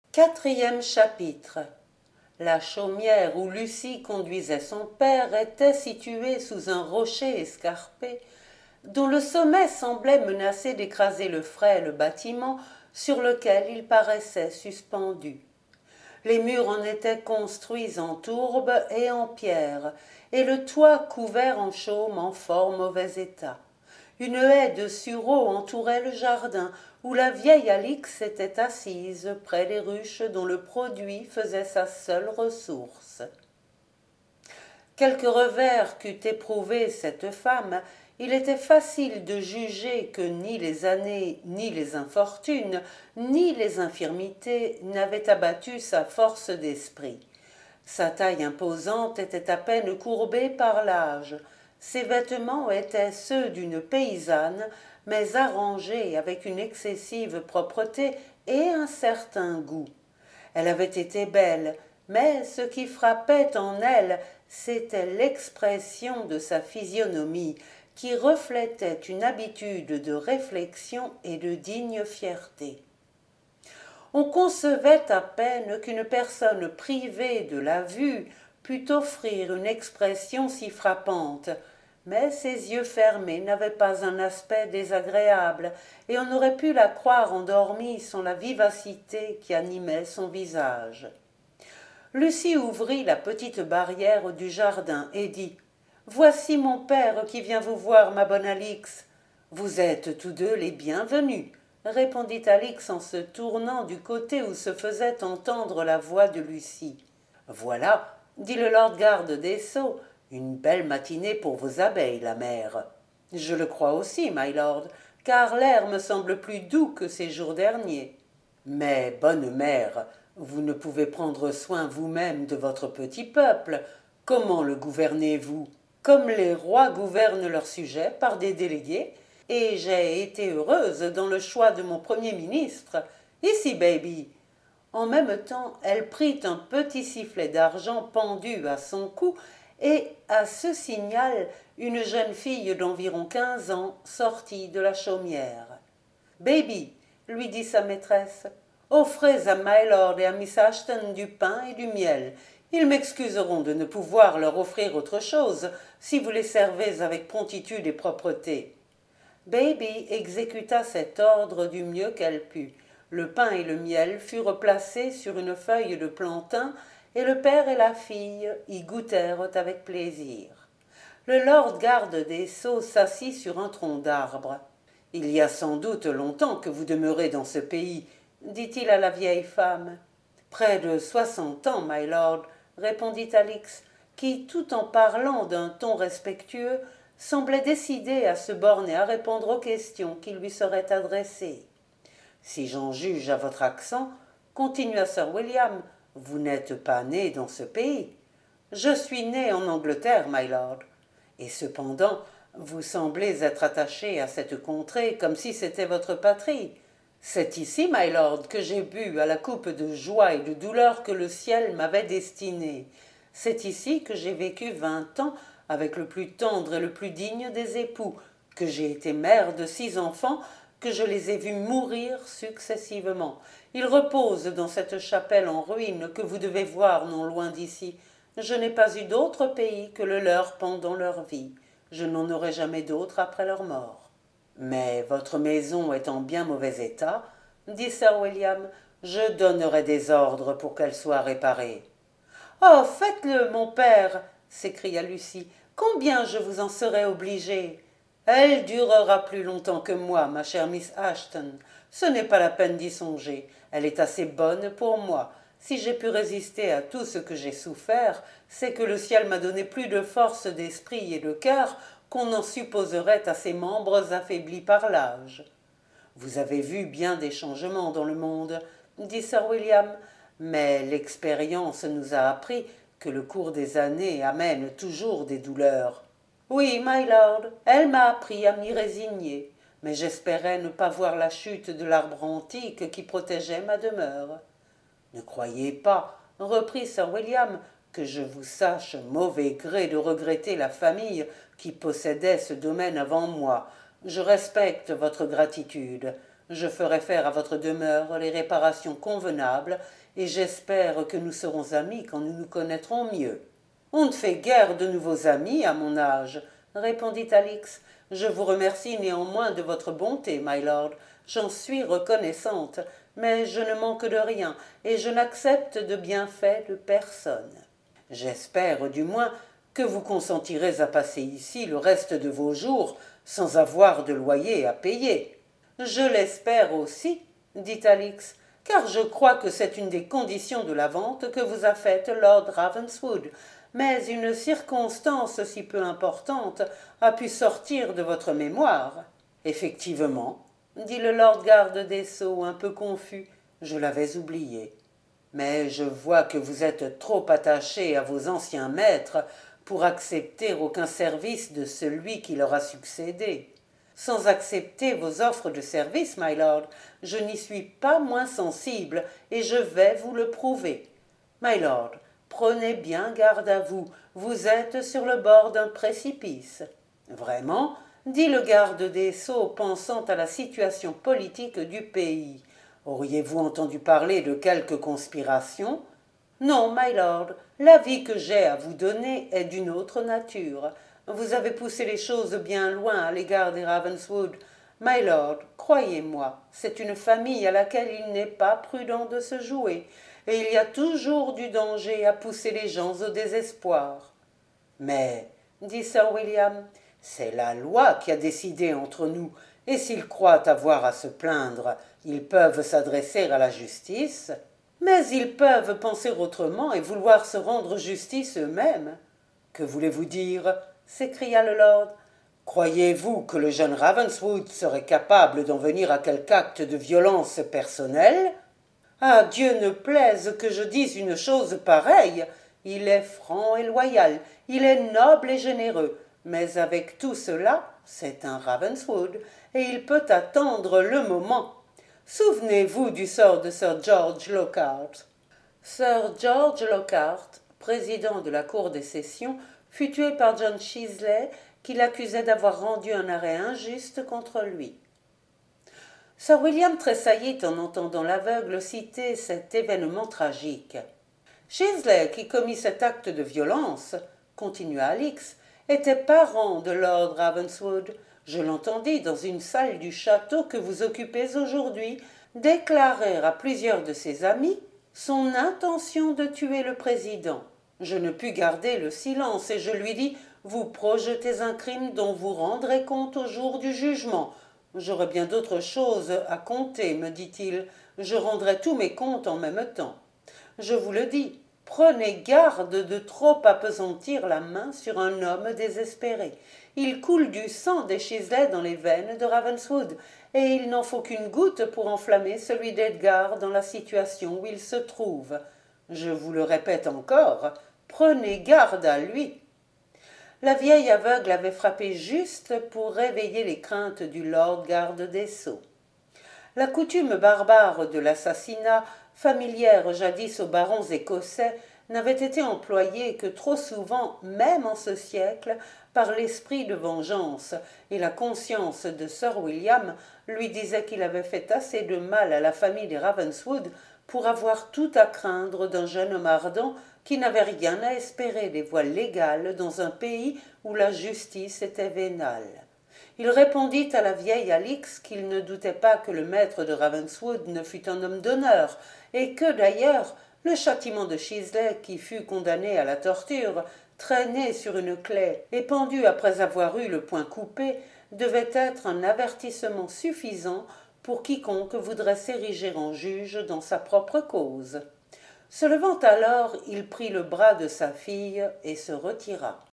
Quatrième chapitre. La chaumière où Lucie conduisait son père était située sous un rocher escarpé, dont le sommet semblait menacer d'écraser le frêle bâtiment sur lequel il paraissait suspendu. Les murs en étaient construits en tourbe et en pierre, et le toit couvert en chaume en fort mauvais état. Une haie de sureaux entourait le jardin, où la vieille Alix était assise près des ruches dont le produit faisait sa seule ressource. Quelque revers qu'eût éprouvé cette femme, il était facile de juger que ni les années, ni les infortunes, ni les infirmités n'avaient abattu sa force d'esprit. Sa taille imposante était à peine courbée par l'âge. Ses vêtements étaient ceux d'une paysanne, mais arrangés avec une excessive propreté et un certain goût. Elle avait été belle, mais ce qui frappait en elle, c'était l'expression de sa physionomie, qui reflétait une habitude de réflexion et de digne fierté. On concevait à peine qu'une personne privée de la vue pût offrir une expression si frappante, mais ses yeux fermés n'avaient pas un aspect désagréable, et on aurait pu la croire endormie sans la vivacité qui animait son visage. Lucie ouvrit la petite barrière du jardin et dit « Voici mon père qui vient vous voir, ma bonne Alix. Vous êtes tous deux les bienvenus. » répondit Alix en se tournant du côté où se faisait entendre la voix de Lucie. « Voilà, dit le lord garde des Sceaux, une belle matinée pour vos abeilles, la mère. »« Je le crois aussi, my lord, car l'air me semble plus doux que ces jours derniers. »« Mais, bonne mère, vous ne pouvez prendre soin vous-même de votre petit peuple. Comment le gouvernez-vous ? Comme les rois gouvernent leurs sujets par des délégués, et j'ai été heureuse dans le choix de mon premier ministre. Ici, baby. » En même temps, elle prit un petit sifflet d'argent pendu à son cou, et, à ce signal, une jeune fille d'environ 15 ans sortit de la chaumière. « Baby, lui dit sa maîtresse, offrez à my lord et à Miss Ashton du pain et du miel. Ils m'excuseront de ne pouvoir leur offrir autre chose, si vous les servez avec promptitude et propreté. » Baby exécuta cet ordre du mieux qu'elle put. Le pain et le miel furent placés sur une feuille de plantain, et le père et la fille y goûtèrent avec plaisir. Le lord garde des Sceaux s'assit sur un tronc d'arbre. « Il y a sans doute longtemps que vous demeurez dans ce pays, » dit-il à la vieille femme. « Près de 60 ans, my lord, » répondit Alix, qui, tout en parlant d'un ton respectueux, semblait décidée à se borner à répondre aux questions qui lui seraient adressées. « Si j'en juge à votre accent, continua Sir William, vous n'êtes pas né dans ce pays. »« Je suis né en Angleterre, my lord. »« Et cependant, vous semblez être attaché à cette contrée comme si c'était votre patrie. »« C'est ici, my lord, que j'ai bu à la coupe de joie et de douleur que le ciel m'avait destinée. C'est ici que j'ai vécu 20 ans avec le plus tendre et le plus digne des époux, que j'ai été mère de 6 enfants, que je les ai vus mourir successivement. Ils reposent dans cette chapelle en ruine que vous devez voir non loin d'ici. Je n'ai pas eu d'autre pays que le leur pendant leur vie. Je n'en aurai jamais d'autre après leur mort. »« Mais votre maison est en bien mauvais état, » dit Sir William. « Je donnerai des ordres pour qu'elle soit réparée. »« Oh, faites-le, mon père !» s'écria Lucie. « Combien je vous en serai obligée !»« Elle durera plus longtemps que moi, ma chère Miss Ashton. Ce n'est pas la peine d'y songer. Elle est assez bonne pour moi. Si j'ai pu résister à tout ce que j'ai souffert, c'est que le ciel m'a donné plus de force d'esprit et de cœur qu'on n'en supposerait à ses membres affaiblis par l'âge. »« Vous avez vu bien des changements dans le monde, » dit Sir William, « mais l'expérience nous a appris que le cours des années amène toujours des douleurs. »« Oui, my lord, elle m'a appris à m'y résigner, mais j'espérais ne pas voir la chute de l'arbre antique qui protégeait ma demeure. »« Ne croyez pas, reprit Sir William, que je vous sache mauvais gré de regretter la famille qui possédait ce domaine avant moi. Je respecte votre gratitude. Je ferai faire à votre demeure les réparations convenables, et j'espère que nous serons amis quand nous nous connaîtrons mieux. On ne fait guère de nouveaux amis à mon âge, répondit Alix. Je vous remercie néanmoins de votre bonté, my lord. J'en suis reconnaissante, mais je ne manque de rien, et je n'accepte de bienfaits de personne. J'espère, du moins, que vous consentirez à passer ici le reste de vos jours sans avoir de loyer à payer. Je l'espère aussi, dit Alix, car je crois que c'est une des conditions de la vente que vous a faite Lord Ravenswood, mais une circonstance si peu importante a pu sortir de votre mémoire. Effectivement, dit le lord garde des Sceaux un peu confus, je l'avais oublié. Mais je vois que vous êtes trop attaché à vos anciens maîtres pour accepter aucun service de celui qui leur a succédé. Sans accepter vos offres de service, my lord, je n'y suis pas moins sensible, et je vais vous le prouver. My lord, prenez bien garde à vous, vous êtes sur le bord d'un précipice. Vraiment, dit le garde des Sceaux, pensant à la situation politique du pays. Auriez-vous entendu parler de quelque conspiration? Non, my lord, l'avis que j'ai à vous donner est d'une autre nature. Vous avez poussé les choses bien loin à l'égard des Ravenswood. My lord, croyez-moi, c'est une famille à laquelle il n'est pas prudent de se jouer, et il y a toujours du danger à pousser les gens au désespoir. Mais, dit Sir William, c'est la loi qui a décidé entre nous, et s'ils croient avoir à se plaindre, ils peuvent s'adresser à la justice. Mais ils peuvent penser autrement et vouloir se rendre justice eux-mêmes. Que voulez-vous dire? S'écria le lord. Croyez-vous que le jeune Ravenswood serait capable d'en venir à quelque acte de violence personnelle? Ah, Dieu ne plaise que je dise une chose pareille. Il est franc et loyal, il est noble et généreux, mais avec tout cela, c'est un Ravenswood, et il peut attendre le moment. Souvenez-vous du sort de Sir George Lockhart. Sir George Lockhart, président de la Cour des Sessions, fut tué par John Chicheley, qui l'accusait d'avoir rendu un arrêt injuste contre lui. Sir William tressaillit en entendant l'aveugle citer cet événement tragique. Chicheley, qui commit cet acte de violence, continua Alix, était parent de Lord Ravenswood. Je l'entendis dans une salle du château que vous occupez aujourd'hui déclarer à plusieurs de ses amis son intention de tuer le président. Je ne pus garder le silence et je lui dis « Vous projetez un crime dont vous rendrez compte au jour du jugement. » J'aurais bien d'autres choses à compter, me dit-il. Je rendrai tous mes comptes en même temps. Je vous le dis, prenez garde de trop appesantir la main sur un homme désespéré. Il coule du sang des Chicheley dans les veines de Ravenswood, et il n'en faut qu'une goutte pour enflammer celui d'Edgar dans la situation où il se trouve. Je vous le répète encore, prenez garde à lui. La vieille aveugle avait frappé juste pour réveiller les craintes du lord garde des Sceaux. La coutume barbare de l'assassinat, familière jadis aux barons écossais, n'avait été employée que trop souvent, même en ce siècle, par l'esprit de vengeance, et la conscience de Sir William lui disait qu'il avait fait assez de mal à la famille des Ravenswood pour avoir tout à craindre d'un jeune homme ardent qui n'avait rien à espérer des voies légales dans un pays où la justice était vénale. Il répondit à la vieille Alix qu'il ne doutait pas que le maître de Ravenswood ne fût un homme d'honneur, et que d'ailleurs le châtiment de Chicheley, qui fut condamné à la torture, traîné sur une claie et pendu après avoir eu le poing coupé, devait être un avertissement suffisant pour quiconque voudrait s'ériger en juge dans sa propre cause. Se levant alors, il prit le bras de sa fille et se retira.